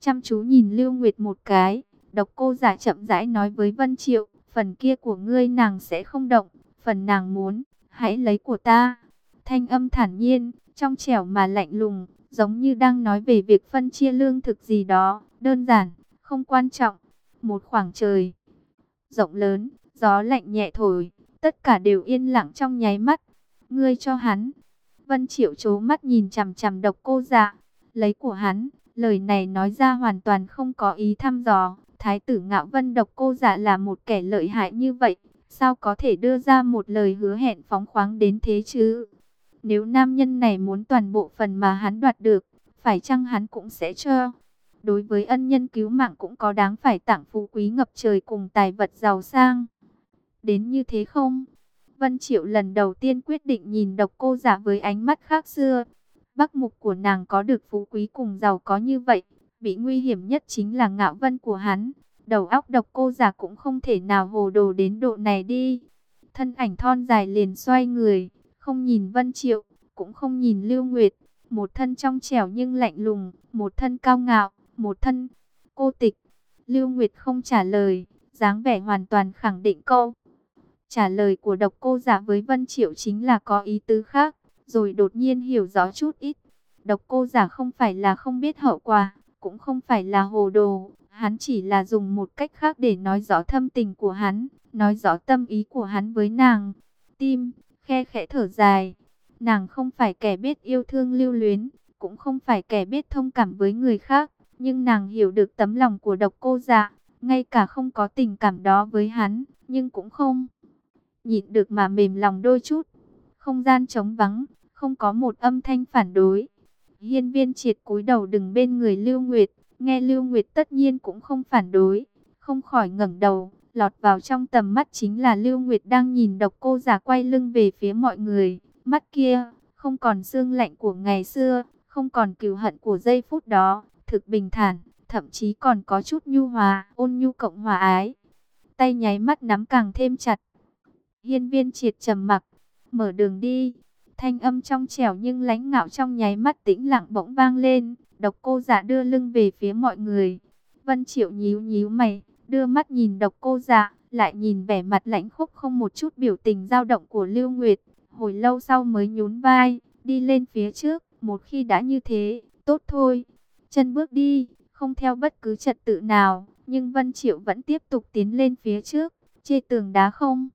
chăm chú nhìn Lưu Nguyệt một cái. Độc Cô Giả chậm rãi nói với Vân Triệu, phần kia của ngươi nàng sẽ không động, phần nàng muốn, hãy lấy của ta. Thanh âm thản nhiên, trong trẻo mà lạnh lùng, giống như đang nói về việc phân chia lương thực gì đó, đơn giản, không quan trọng. Một khoảng trời rộng lớn, gió lạnh nhẹ thổi, tất cả đều yên lặng trong nháy mắt. Ngươi cho hắn. Vân Triệu trố mắt nhìn chằm chằm Độc Cô Dạ, lấy của hắn. Lời này nói ra hoàn toàn không có ý thăm dò. Thái tử Ngạo Vân Độc Cô Dạ là một kẻ lợi hại như vậy, sao có thể đưa ra một lời hứa hẹn phóng khoáng đến thế chứ? Nếu nam nhân này muốn toàn bộ phần mà hắn đoạt được, phải chăng hắn cũng sẽ cho? Đối với ân nhân cứu mạng cũng có đáng phải tặng phú quý ngập trời cùng tài vật giàu sang. Đến như thế không? Vân Triệu lần đầu tiên quyết định nhìn Độc Cô Dạ với ánh mắt khác xưa. Bắc mục của nàng có được phú quý cùng giàu có như vậy, bị nguy hiểm nhất chính là Ngạo Vân của hắn. Đầu óc Độc Cô Giả cũng không thể nào hồ đồ đến độ này đi. Thân ảnh thon dài liền xoay người, không nhìn Vân Triệu, cũng không nhìn Lưu Nguyệt. Một thân trong trẻo nhưng lạnh lùng, một thân cao ngạo, một thân cô tịch. Lưu Nguyệt không trả lời, dáng vẻ hoàn toàn khẳng định câu trả lời của Độc Cô Giả với Vân Triệu chính là có ý tứ khác, rồi đột nhiên hiểu rõ chút ít. Độc Cô Giả không phải là không biết hậu quả, cũng không phải là hồ đồ, hắn chỉ là dùng một cách khác để nói rõ thâm tình của hắn, nói rõ tâm ý của hắn với nàng. Tim khe khẽ thở dài, nàng không phải kẻ biết yêu thương lưu luyến, cũng không phải kẻ biết thông cảm với người khác, nhưng nàng hiểu được tấm lòng của Độc Cô Giả, ngay cả không có tình cảm đó với hắn, nhưng cũng không nhịn được mà mềm lòng đôi chút. Không gian trống vắng, không có một âm thanh phản đối. Hiên Viên Triệt cúi đầu đứng bên người Lưu Nguyệt, nghe Lưu Nguyệt tất nhiên cũng không phản đối, không khỏi ngẩng đầu, lọt vào trong tầm mắt chính là Lưu Nguyệt đang nhìn Độc Cô Giả quay lưng về phía mọi người, mắt kia không còn sương lạnh của ngày xưa, không còn cừu hận của giây phút đó, thực bình thản, thậm chí còn có chút nhu hòa, ôn nhu cộng hòa ái. Tay nháy mắt nắm càng thêm chặt. Hiên Viên Triệt trầm mặc, mở đường đi. Thanh âm trong trẻo nhưng lãnh ngạo trong nháy mắt tĩnh lặng bỗng vang lên. Độc Cô Giả đưa lưng về phía mọi người. Vân Triệu nhíu nhíu mày, đưa mắt nhìn Độc Cô Giả, lại nhìn vẻ mặt lãnh khốc không một chút biểu tình dao động của Lưu Nguyệt. Hồi lâu sau mới nhún vai, đi lên phía trước. Một khi đã như thế, tốt thôi. Chân bước đi, không theo bất cứ trật tự nào, nhưng Vân Triệu vẫn tiếp tục tiến lên phía trước. Trên tường đá không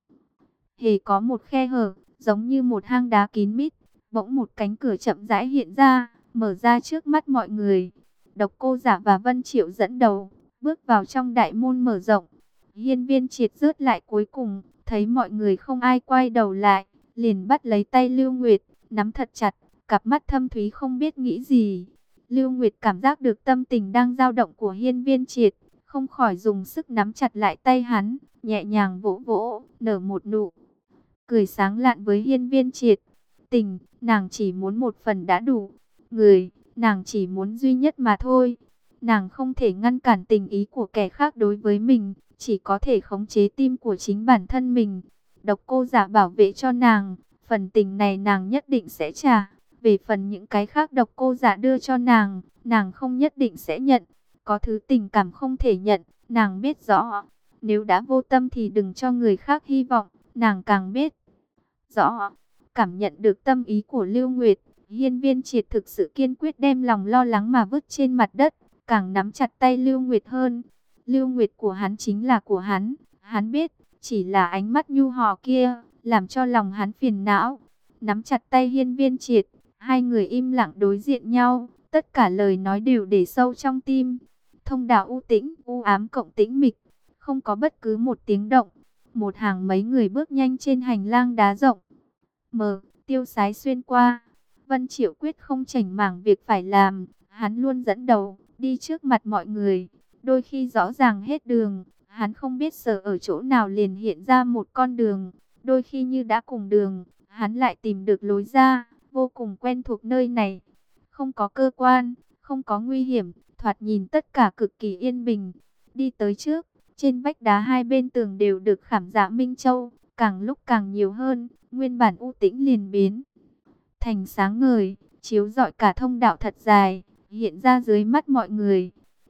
hề có một khe hở, giống như một hang đá kín mít. Bỗng một cánh cửa chậm rãi hiện ra, mở ra trước mắt mọi người. Độc Cô Giả và Vân Triệu dẫn đầu, bước vào trong đại môn mở rộng. Hiên Viên Triệt rớt lại cuối cùng, thấy mọi người không ai quay đầu lại, liền bắt lấy tay Lưu Nguyệt, nắm thật chặt, cặp mắt thâm thúy không biết nghĩ gì. Lưu Nguyệt cảm giác được tâm tình đang dao động của Hiên Viên Triệt, không khỏi dùng sức nắm chặt lại tay hắn, nhẹ nhàng vỗ vỗ, nở một nụ cười sáng lạn với Hiên Viên Triệt. Tình, nàng chỉ muốn một phần đã đủ. Người, nàng chỉ muốn duy nhất mà thôi. Nàng không thể ngăn cản tình ý của kẻ khác đối với mình, chỉ có thể khống chế tim của chính bản thân mình. Độc Cô Giả bảo vệ cho nàng, phần tình này nàng nhất định sẽ trả. Về phần những cái khác Độc Cô Giả đưa cho nàng không nhất định sẽ nhận. Có thứ tình cảm không thể nhận, nàng biết rõ. Nếu đã vô tâm thì đừng cho người khác hy vọng, nàng càng biết rõ. Cảm nhận được tâm ý của Lưu Nguyệt, Hiên Viên Triệt thực sự kiên quyết đem lòng lo lắng mà vứt trên mặt đất, càng nắm chặt tay Lưu Nguyệt hơn. Lưu Nguyệt của hắn chính là của hắn biết, chỉ là ánh mắt nhu hòa kia, làm cho lòng hắn phiền não. Nắm chặt tay Hiên Viên Triệt, hai người im lặng đối diện nhau, tất cả lời nói đều để sâu trong tim. Thông đạo u tĩnh, u ám cộng tĩnh mịch, không có bất cứ một tiếng động. Một hàng mấy người bước nhanh trên hành lang đá rộng. Tiêu sái xuyên qua. Vân Triệu quyết không chảnh mảng việc phải làm. Hắn luôn dẫn đầu, đi trước mặt mọi người. Đôi khi rõ ràng hết đường, hắn không biết sở ở chỗ nào liền hiện ra một con đường. Đôi khi như đã cùng đường, hắn lại tìm được lối ra, vô cùng quen thuộc nơi này. Không có cơ quan, không có nguy hiểm, thoạt nhìn tất cả cực kỳ yên bình. Đi tới trước, trên vách đá hai bên tường đều được khảm dạ minh châu, càng lúc càng nhiều hơn, nguyên bản u tĩnh liền biến thành sáng ngời, chiếu rọi cả thông đạo thật dài, hiện ra dưới mắt mọi người.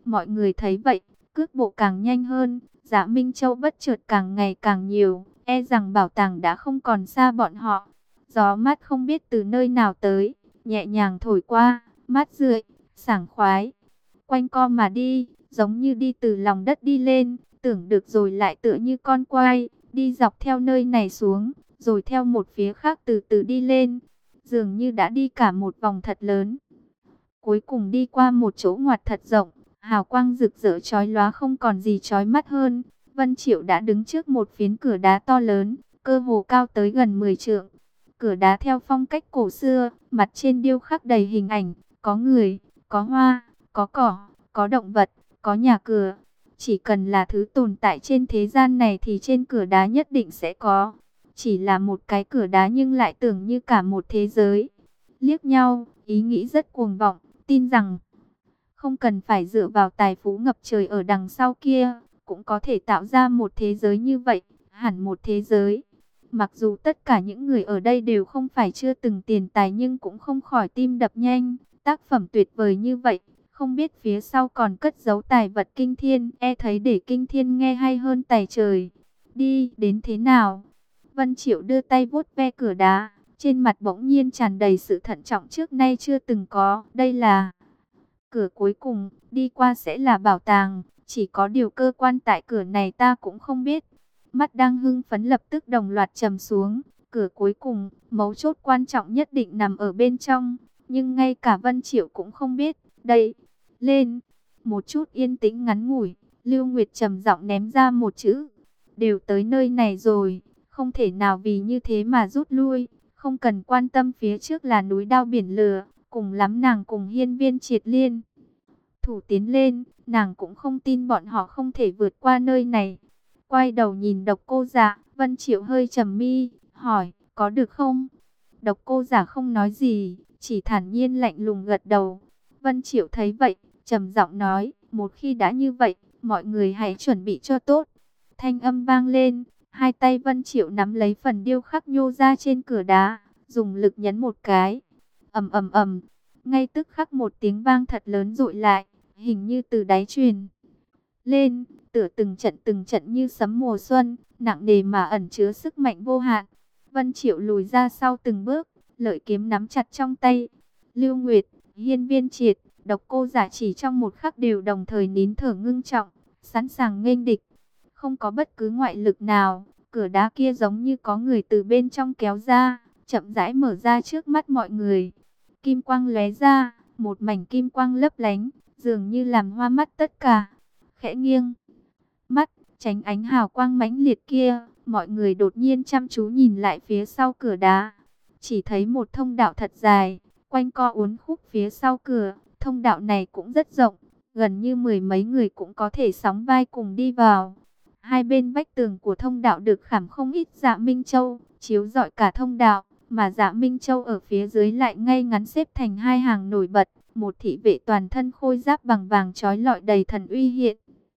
Mọi người thấy vậy, cước bộ càng nhanh hơn, Dạ Minh Châu bất chợt càng ngày càng nhiều, e rằng bảo tàng đã không còn xa bọn họ. Gió mát không biết từ nơi nào tới, nhẹ nhàng thổi qua, mát rượi, sảng khoái. Quanh co mà đi, giống như đi từ lòng đất đi lên, tưởng được rồi lại tựa như con quay, đi dọc theo nơi này xuống, rồi theo một phía khác từ từ đi lên, dường như đã đi cả một vòng thật lớn. Cuối cùng đi qua một chỗ ngoặt thật rộng, hào quang rực rỡ chói lóa không còn gì chói mắt hơn. Vân Triệu đã đứng trước một phiến cửa đá to lớn, cơ hồ cao tới gần 10 trượng. Cửa đá theo phong cách cổ xưa, mặt trên điêu khắc đầy hình ảnh, có người, có hoa, có cỏ, có động vật, có nhà cửa. Chỉ cần là thứ tồn tại trên thế gian này thì trên cửa đá nhất định sẽ có. Chỉ là một cái cửa đá nhưng lại tưởng như cả một thế giới. Liếc nhau, ý nghĩ rất cuồng vọng, tin rằng không cần phải dựa vào tài phú ngập trời ở đằng sau kia, cũng có thể tạo ra một thế giới như vậy, hẳn một thế giới. Mặc dù tất cả những người ở đây đều không phải chưa từng tiền tài nhưng cũng không khỏi tim đập nhanh. Tác phẩm tuyệt vời như vậy, không biết phía sau còn cất giấu tài vật kinh thiên, e thấy để kinh thiên nghe hay hơn tài trời. Đi, đến thế nào? Vân Triệu đưa tay vuốt ve cửa đá, trên mặt bỗng nhiên tràn đầy sự thận trọng trước nay chưa từng có. Đây là cửa cuối cùng, đi qua sẽ là bảo tàng, chỉ có điều cơ quan tại cửa này ta cũng không biết. Mắt đang hưng phấn lập tức đồng loạt trầm xuống, cửa cuối cùng, mấu chốt quan trọng nhất định nằm ở bên trong, nhưng ngay cả Vân Triệu cũng không biết. Đây, lên, một chút yên tĩnh ngắn ngủi, Lưu Nguyệt trầm giọng ném ra một chữ, đều tới nơi này rồi, không thể nào vì như thế mà rút lui, không cần quan tâm phía trước là núi đao biển lửa. Cùng lắm nàng cùng Hiên Viên Triệt liên thủ tiến lên, nàng cũng không tin bọn họ không thể vượt qua nơi này. Quay đầu nhìn Độc Cô Dạ, Vân Triệu hơi trầm mi, hỏi, có được không? Độc Cô Dạ không nói gì, chỉ thản nhiên lạnh lùng gật đầu. Vân Triệu thấy vậy, trầm giọng nói, một khi đã như vậy, mọi người hãy chuẩn bị cho tốt. Thanh âm vang lên, hai tay Vân Triệu nắm lấy phần điêu khắc nhô ra trên cửa đá, dùng lực nhấn một cái. Ầm ầm ầm, ngay tức khắc một tiếng vang thật lớn dội lại, hình như từ đáy truyền lên, tựa từng trận như sấm mùa xuân, nặng nề mà ẩn chứa sức mạnh vô hạn. Vân Triệu lùi ra sau từng bước, lợi kiếm nắm chặt trong tay. Lưu Nguyệt, Hiên Viên Triệt, Độc Cô Dạ chỉ trong một khắc đều đồng thời nín thở ngưng trọng, sẵn sàng nghênh địch. Không có bất cứ ngoại lực nào, cửa đá kia giống như có người từ bên trong kéo ra, chậm rãi mở ra trước mắt mọi người. Kim quang lóe ra, một mảnh kim quang lấp lánh, dường như làm hoa mắt tất cả. Khẽ nghiêng mắt, tránh ánh hào quang mãnh liệt kia, mọi người đột nhiên chăm chú nhìn lại phía sau cửa đá. Chỉ thấy một thông đạo thật dài, quanh co uốn khúc phía sau cửa. Thông đạo này cũng rất rộng, gần như mười mấy người cũng có thể sóng vai cùng đi vào. Hai bên vách tường của thông đạo được khảm không ít Dạ Minh Châu, chiếu rọi cả thông đạo. Mà Dạ Minh Châu ở phía dưới lại ngay ngắn xếp thành hai hàng nổi bật, một thị vệ toàn thân khôi giáp bằng vàng chói lọi đầy thần uy hiện.